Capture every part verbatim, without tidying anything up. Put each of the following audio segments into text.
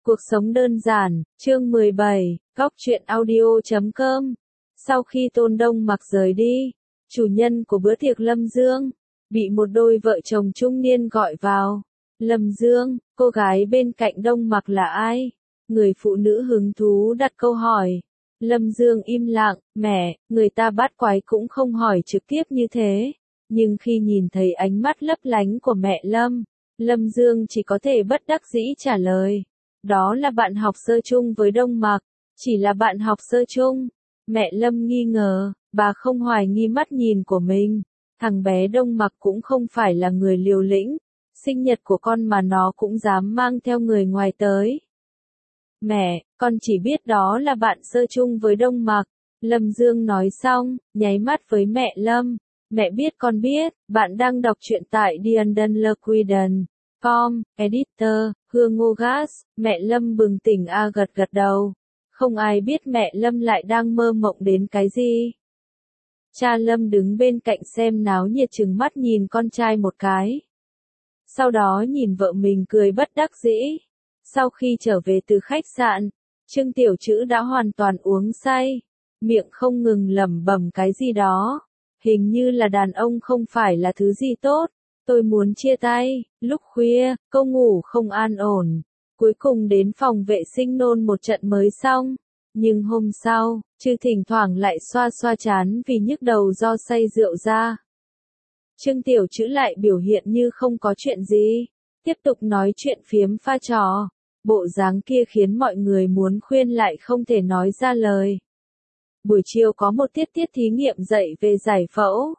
Cuộc sống đơn giản, chương mười bảy, góc truyện audio chấm com. Sau khi Tôn Đông Mặc rời đi, chủ nhân của bữa tiệc Lâm Dương, bị một đôi vợ chồng trung niên gọi vào. Lâm Dương, cô gái bên cạnh Đông Mặc là ai? Người phụ nữ hứng thú đặt câu hỏi. Lâm Dương im lặng, mẹ, người ta bắt quái cũng không hỏi trực tiếp như thế. Nhưng khi nhìn thấy ánh mắt lấp lánh của mẹ Lâm, Lâm Dương chỉ có thể bất đắc dĩ trả lời. Đó là bạn học sơ chung với Đông Mặc, chỉ là bạn học sơ chung. Mẹ Lâm nghi ngờ, bà không hoài nghi mắt nhìn của mình. Thằng bé Đông Mặc cũng không phải là người liều lĩnh, sinh nhật của con mà nó cũng dám mang theo người ngoài tới. Mẹ, con chỉ biết đó là bạn sơ chung với Đông Mặc. Lâm Dương nói xong, nháy mắt với mẹ Lâm. Mẹ biết con biết, bạn đang đọc truyện tại Diandonlequiden. Com, Editor, Hương Ngô Gas, mẹ Lâm bừng tỉnh a gật gật đầu. Không ai biết mẹ Lâm lại đang mơ mộng đến cái gì. Cha Lâm đứng bên cạnh xem náo nhiệt trừng mắt nhìn con trai một cái. Sau đó nhìn vợ mình cười bất đắc dĩ. Sau khi trở về từ khách sạn, Trương Tiểu Trữ đã hoàn toàn uống say, miệng không ngừng lẩm bẩm cái gì đó. Hình như là đàn ông không phải là thứ gì tốt. Tôi muốn chia tay. Lúc khuya, cô ngủ không an ổn. Cuối cùng đến phòng vệ sinh nôn một trận mới xong. Nhưng hôm sau, Trư thỉnh thoảng lại xoa xoa trán vì nhức đầu do say rượu ra. Trương Tiểu Trữ lại biểu hiện như không có chuyện gì. Tiếp tục nói chuyện phiếm pha trò. Bộ dáng kia khiến mọi người muốn khuyên lại không thể nói ra lời. Buổi chiều có một tiết tiết thí nghiệm dạy về giải phẫu.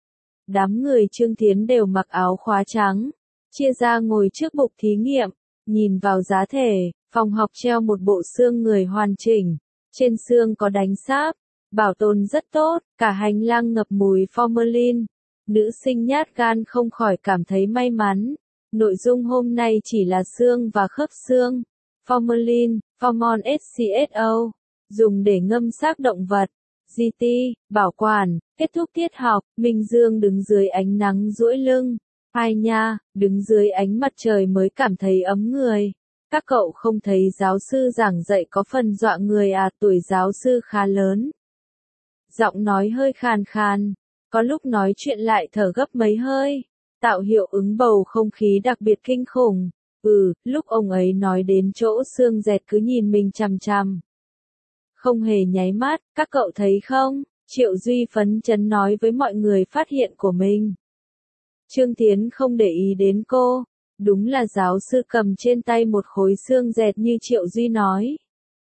Đám người Trương Thiến đều mặc áo khóa trắng, chia ra ngồi trước bục thí nghiệm, nhìn vào giá thể, phòng học treo một bộ xương người hoàn chỉnh, trên xương có đánh sáp, bảo tồn rất tốt, cả hành lang ngập mùi formalin. Nữ sinh nhát gan không khỏi cảm thấy may mắn. Nội dung hôm nay chỉ là xương và khớp xương. Formalin, Formol ét xê ét o, dùng để ngâm xác động vật. giê tê, bảo quản, kết thúc tiết học, Minh Dương đứng dưới ánh nắng duỗi lưng. Ai nha, đứng dưới ánh mặt trời mới cảm thấy ấm người. Các cậu không thấy giáo sư giảng dạy có phần dọa người à? Tuổi giáo sư khá lớn. Giọng nói hơi khàn khàn, có lúc nói chuyện lại thở gấp mấy hơi, tạo hiệu ứng bầu không khí đặc biệt kinh khủng. Ừ, lúc ông ấy nói đến chỗ xương dẹt cứ nhìn mình chằm chằm. Không hề nháy mắt, các cậu thấy không? Triệu Duy phấn chấn nói với mọi người phát hiện của mình. Trương Thiến không để ý đến cô. Đúng là giáo sư cầm trên tay một khối xương dẹt như Triệu Duy nói.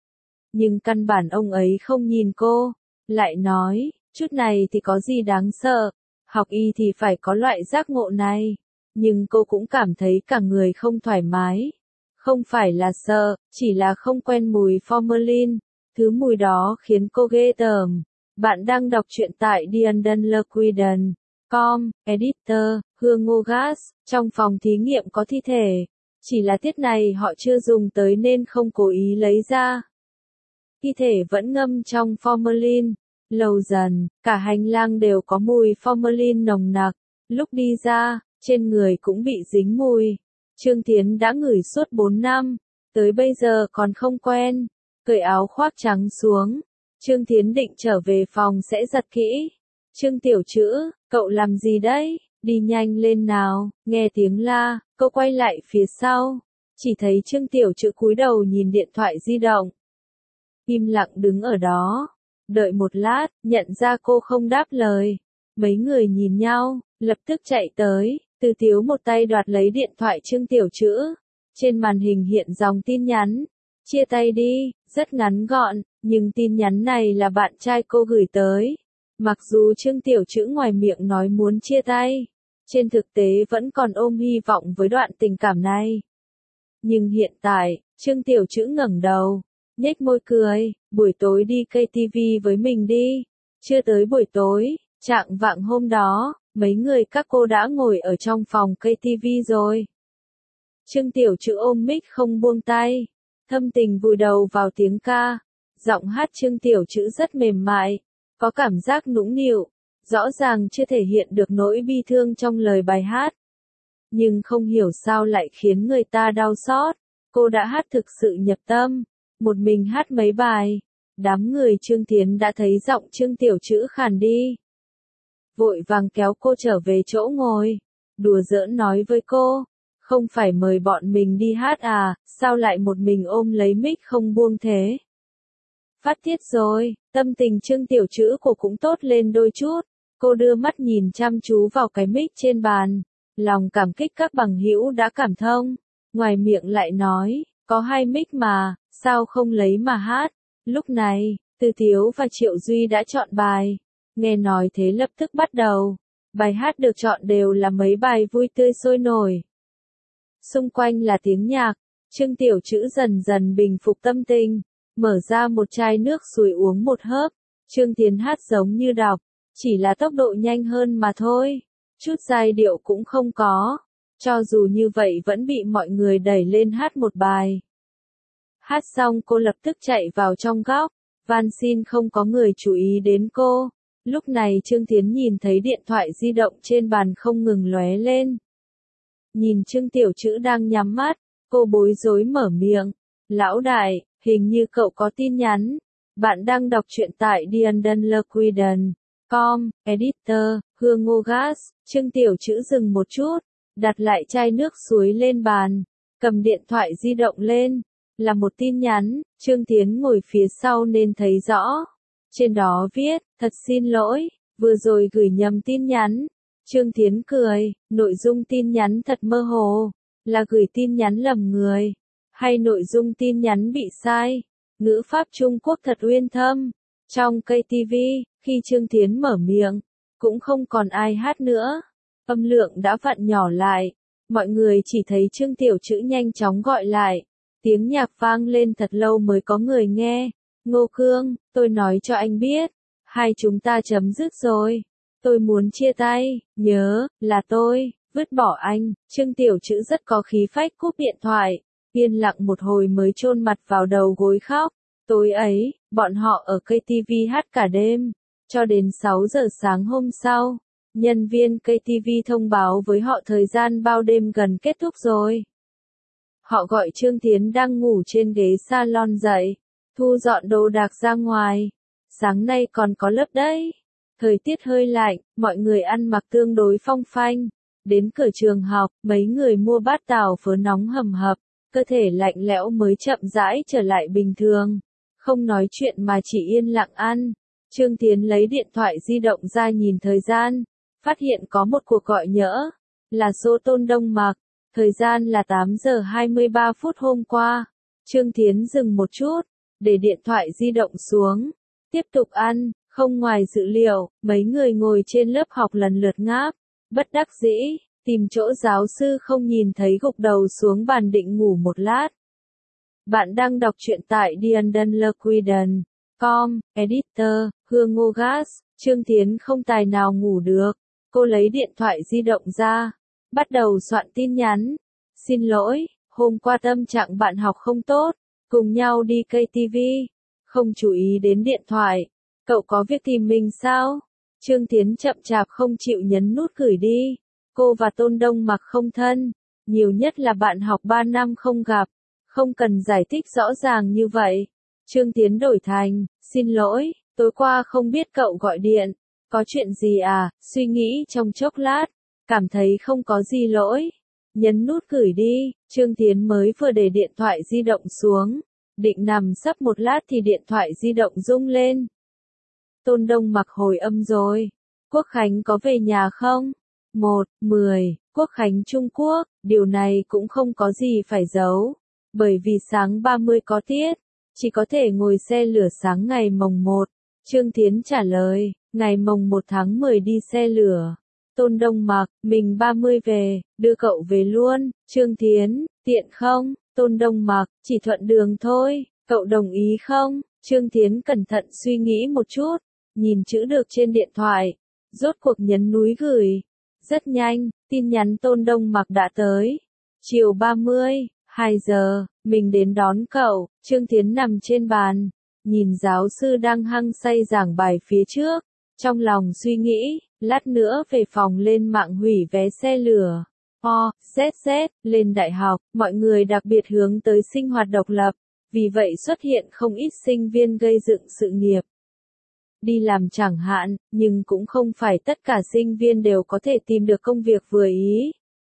Nhưng căn bản ông ấy không nhìn cô. Lại nói, chút này thì có gì đáng sợ. Học y thì phải có loại giác ngộ này. Nhưng cô cũng cảm thấy cả người không thoải mái. Không phải là sợ, chỉ là không quen mùi formalin. Thứ mùi đó khiến cô ghê tởm. Bạn đang đọc truyện tại Diandonlequiden. Com, Editor, Hương Ngô Gas. Trong phòng thí nghiệm có thi thể. Chỉ là tiết này họ chưa dùng tới nên không cố ý lấy ra. Thi thể vẫn ngâm trong formalin. Lâu dần, cả hành lang đều có mùi formalin nồng nặc. Lúc đi ra, trên người cũng bị dính mùi. Trương Thiến đã ngửi suốt bốn năm. Tới bây giờ còn không quen. Cởi áo khoác trắng xuống. Trương Thiến định trở về phòng sẽ giặt kỹ. Trương Tiểu Trữ, cậu làm gì đấy? Đi nhanh lên nào. Nghe tiếng la, cô quay lại phía sau. Chỉ thấy Trương Tiểu Trữ cúi đầu nhìn điện thoại di động. Im lặng đứng ở đó. Đợi một lát, nhận ra cô không đáp lời. Mấy người nhìn nhau, lập tức chạy tới. Từ Tiếu một tay đoạt lấy điện thoại Trương Tiểu Trữ. Trên màn hình hiện dòng tin nhắn. Chia tay đi, rất ngắn gọn, nhưng tin nhắn này là bạn trai cô gửi tới. Mặc dù Trương Tiểu Trữ ngoài miệng nói muốn chia tay, trên thực tế vẫn còn ôm hy vọng với đoạn tình cảm này. Nhưng hiện tại, Trương Tiểu Trữ ngẩng đầu, nhếch môi cười, buổi tối đi ca tê vê với mình đi. Chưa tới buổi tối, trạng vạng hôm đó, mấy người các cô đã ngồi ở trong phòng ca tê vê rồi. Trương Tiểu Trữ ôm mic không buông tay. Thâm tình vùi đầu vào tiếng ca. Giọng hát Trương Tiểu Trữ rất mềm mại, có cảm giác nũng nịu, rõ ràng chưa thể hiện được nỗi bi thương trong lời bài hát. Nhưng không hiểu sao lại khiến người ta đau xót. Cô đã hát thực sự nhập tâm, một mình hát mấy bài. Đám người Trương Tiến đã thấy giọng Trương Tiểu Trữ khàn đi. Vội vàng kéo cô trở về chỗ ngồi, đùa giỡn nói với cô, không phải mời bọn mình đi hát à, sao lại một mình ôm lấy mic không buông thế? Phát tiết rồi, tâm tình Trương Tiểu Trữ cô cũng tốt lên đôi chút, cô đưa mắt nhìn chăm chú vào cái mic trên bàn, lòng cảm kích các bằng hữu đã cảm thông, ngoài miệng lại nói, có hai mic mà, sao không lấy mà hát? Lúc này, Từ Thiếu và Triệu Duy đã chọn bài, nghe nói thế lập tức bắt đầu, bài hát được chọn đều là mấy bài vui tươi sôi nổi. Xung quanh là tiếng nhạc, Trương Tiểu Trữ dần dần bình phục tâm tình, mở ra một chai nước suối uống một hớp, Trương Tiến hát giống như đọc, chỉ là tốc độ nhanh hơn mà thôi, chút giai điệu cũng không có, cho dù như vậy vẫn bị mọi người đẩy lên hát một bài. Hát xong cô lập tức chạy vào trong góc, van xin không có người chú ý đến cô. Lúc này Trương Tiến nhìn thấy điện thoại di động trên bàn không ngừng lóe lên. Nhìn Trương Tiểu Trữ đang nhắm mắt, cô bối rối mở miệng. Lão đại, hình như cậu có tin nhắn. Bạn đang đọc truyện tại diandunlequiden chấm com, editor, Hương Ngô Gas. Trương Tiểu Trữ dừng một chút, đặt lại chai nước suối lên bàn, cầm điện thoại di động lên. Là một tin nhắn, Trương Tiến ngồi phía sau nên thấy rõ. Trên đó viết, thật xin lỗi, vừa rồi gửi nhầm tin nhắn. Trương Tiến cười, nội dung tin nhắn thật mơ hồ, là gửi tin nhắn lầm người, hay nội dung tin nhắn bị sai. Ngữ pháp Trung Quốc thật uyên thâm. Trong ca tê vê, khi Trương Tiến mở miệng, cũng không còn ai hát nữa. Âm lượng đã vặn nhỏ lại, mọi người chỉ thấy Trương Tiểu Trữ nhanh chóng gọi lại. Tiếng nhạc vang lên thật lâu mới có người nghe. Ngô Cương, tôi nói cho anh biết, hai chúng ta chấm dứt rồi. Tôi muốn chia tay, nhớ, là tôi, vứt bỏ anh. Trương Tiểu Trữ rất có khí phách cúp điện thoại, yên lặng một hồi mới chôn mặt vào đầu gối khóc. Tối ấy, bọn họ ở ca tê vê hát cả đêm, cho đến sáu giờ sáng hôm sau. Nhân viên ca tê vê thông báo với họ thời gian bao đêm gần kết thúc rồi. Họ gọi Trương Tiến đang ngủ trên ghế salon dậy, thu dọn đồ đạc ra ngoài. Sáng nay còn có lớp đấy. Thời tiết hơi lạnh, mọi người ăn mặc tương đối phong phanh. Đến cửa trường học, mấy người mua bát tàu phớ nóng hầm hập, cơ thể lạnh lẽo mới chậm rãi trở lại bình thường. Không nói chuyện mà chỉ yên lặng ăn. Trương Tiến lấy điện thoại di động ra nhìn thời gian, phát hiện có một cuộc gọi nhỡ, là số Tôn Đông Mặc. Thời gian là tám giờ hai mươi ba phút hôm qua. Trương Tiến dừng một chút, để điện thoại di động xuống, tiếp tục ăn. Không ngoài dự liệu, mấy người ngồi trên lớp học lần lượt ngáp, bất đắc dĩ, tìm chỗ giáo sư không nhìn thấy gục đầu xuống bàn định ngủ một lát. Bạn đang đọc truyện tại diandunlequiden chấm com, editor, Hương Ngô Gas. Trương Tiến không tài nào ngủ được, cô lấy điện thoại di động ra, bắt đầu soạn tin nhắn. Xin lỗi, hôm qua tâm trạng bạn học không tốt, cùng nhau đi ca tê vê, không chú ý đến điện thoại. Cậu có việc tìm mình sao? Trương Tiến chậm chạp không chịu nhấn nút gửi đi. Cô và Tôn Đông Mặc không thân, nhiều nhất là bạn học ba năm không gặp, không cần giải thích rõ ràng như vậy. Trương Tiến đổi thành, xin lỗi, tối qua không biết cậu gọi điện, có chuyện gì à? Suy nghĩ trong chốc lát, cảm thấy không có gì lỗi. Nhấn nút gửi đi. Trương Tiến mới vừa để điện thoại di động xuống, định nằm sấp một lát thì điện thoại di động rung lên. Tôn Đông Mặc hồi âm rồi. Quốc Khánh có về nhà không? một, mười, Quốc Khánh Trung Quốc, điều này cũng không có gì phải giấu. Bởi vì sáng ba mươi có tiết, chỉ có thể ngồi xe lửa sáng ngày mồng một. Trương Tiến trả lời, ngày mồng một tháng mười đi xe lửa. Tôn Đông Mặc, mình ba mươi về, đưa cậu về luôn. Trương Tiến, tiện không? Tôn Đông Mặc, chỉ thuận đường thôi, cậu đồng ý không? Trương Tiến cẩn thận suy nghĩ một chút, nhìn chữ được trên điện thoại, rốt cuộc nhấn núi gửi. Rất nhanh, tin nhắn Tôn Đông Mặc đã tới. Chiều ba mươi, hai giờ, mình đến đón cậu. Trương Tiến nằm trên bàn, nhìn giáo sư đang hăng say giảng bài phía trước, trong lòng suy nghĩ, lát nữa về phòng lên mạng hủy vé xe lửa. O, Z Z, lên đại học, mọi người đặc biệt hướng tới sinh hoạt độc lập, vì vậy xuất hiện không ít sinh viên gây dựng sự nghiệp. Đi làm chẳng hạn, nhưng cũng không phải tất cả sinh viên đều có thể tìm được công việc vừa ý.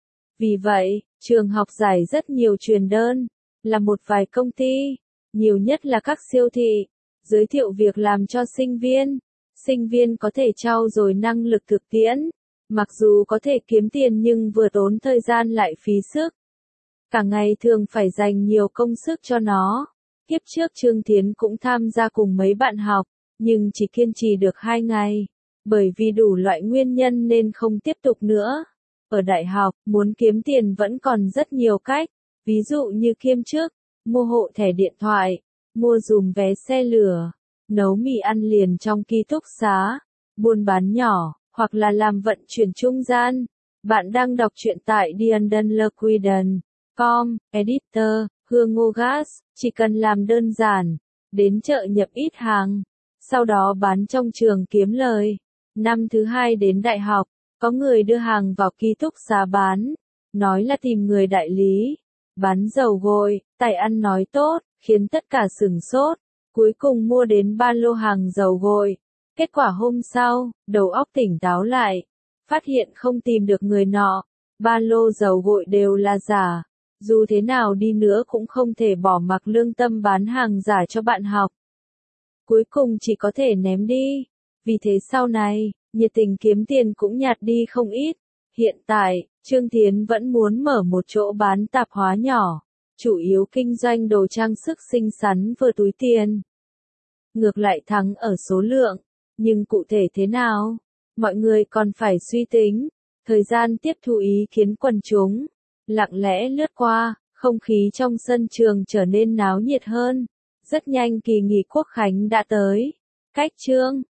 Vì vậy, trường học giải rất nhiều truyền đơn, là một vài công ty, nhiều nhất là các siêu thị, giới thiệu việc làm cho sinh viên. Sinh viên có thể trau dồi năng lực thực tiễn, mặc dù có thể kiếm tiền nhưng vừa tốn thời gian lại phí sức. Cả ngày thường phải dành nhiều công sức cho nó. Kiếp trước Trương Thiến cũng tham gia cùng mấy bạn học, nhưng chỉ kiên trì được hai ngày, bởi vì đủ loại nguyên nhân nên không tiếp tục nữa. Ở đại học, muốn kiếm tiền vẫn còn rất nhiều cách, ví dụ như kiêm chức, mua hộ thẻ điện thoại, mua dùm vé xe lửa, nấu mì ăn liền trong ký túc xá, buôn bán nhỏ, hoặc là làm vận chuyển trung gian. Bạn đang đọc truyện tại diandonlequiden chấm com, editor, Hương Ngô Gas, chỉ cần làm đơn giản, đến chợ nhập ít hàng, sau đó bán trong trường kiếm lời. Năm thứ hai đến đại học, có người đưa hàng vào ký túc xá bán, nói là tìm người đại lý, bán dầu gội, tài ăn nói tốt, khiến tất cả sửng sốt, cuối cùng mua đến ba lô hàng dầu gội. Kết quả hôm sau, đầu óc tỉnh táo lại, phát hiện không tìm được người nọ, ba lô dầu gội đều là giả, dù thế nào đi nữa cũng không thể bỏ mặc lương tâm bán hàng giả cho bạn học. Cuối cùng chỉ có thể ném đi, vì thế sau này, nhiệt tình kiếm tiền cũng nhạt đi không ít. Hiện tại, Trương Thiến vẫn muốn mở một chỗ bán tạp hóa nhỏ, chủ yếu kinh doanh đồ trang sức xinh xắn vừa túi tiền. Ngược lại thắng ở số lượng, nhưng cụ thể thế nào? Mọi người còn phải suy tính. Thời gian tiếp thu ý kiến quần chúng, lặng lẽ lướt qua, không khí trong sân trường trở nên náo nhiệt hơn. Rất nhanh kỳ nghỉ Quốc khánh đã tới. Cách chương